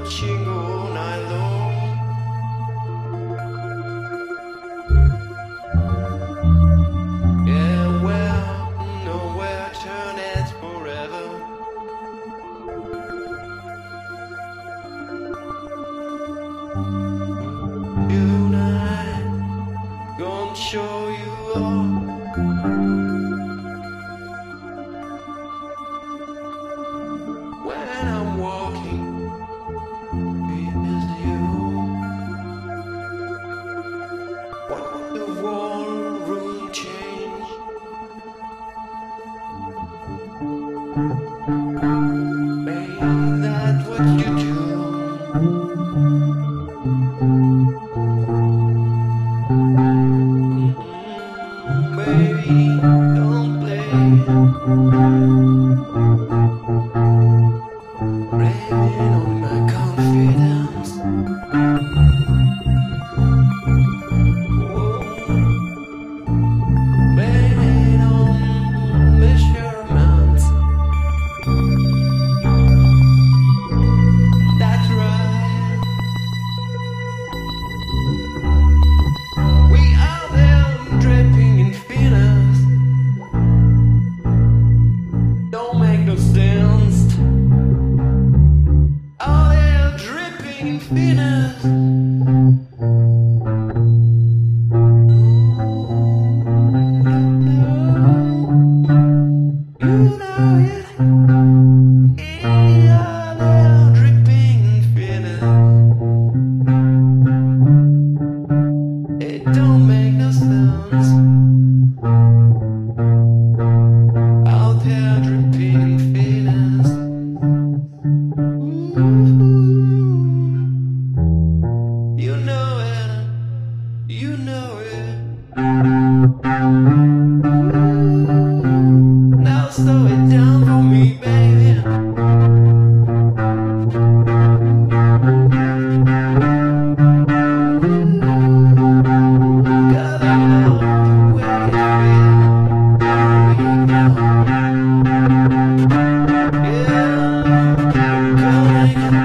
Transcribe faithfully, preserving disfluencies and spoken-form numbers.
watching all night long. Yeah, well, nowhere turn it forever. You and I gonna show you all. When I'm walking with you, what would the whole room change? Ain't that what you do? Mm-hmm. Baby, don't play. Rain on my confidence. Whoa. Rain on measurements. That's right. We are there dripping in Venus. Don't make no sense. In Venus. You know it. Yeah, they're dripping in Venus. It don't make no sense. Out there dripping in Venus. You know it, you know it. Now slow it down for me, baby. Cause I know the way it's been. Yeah, coming.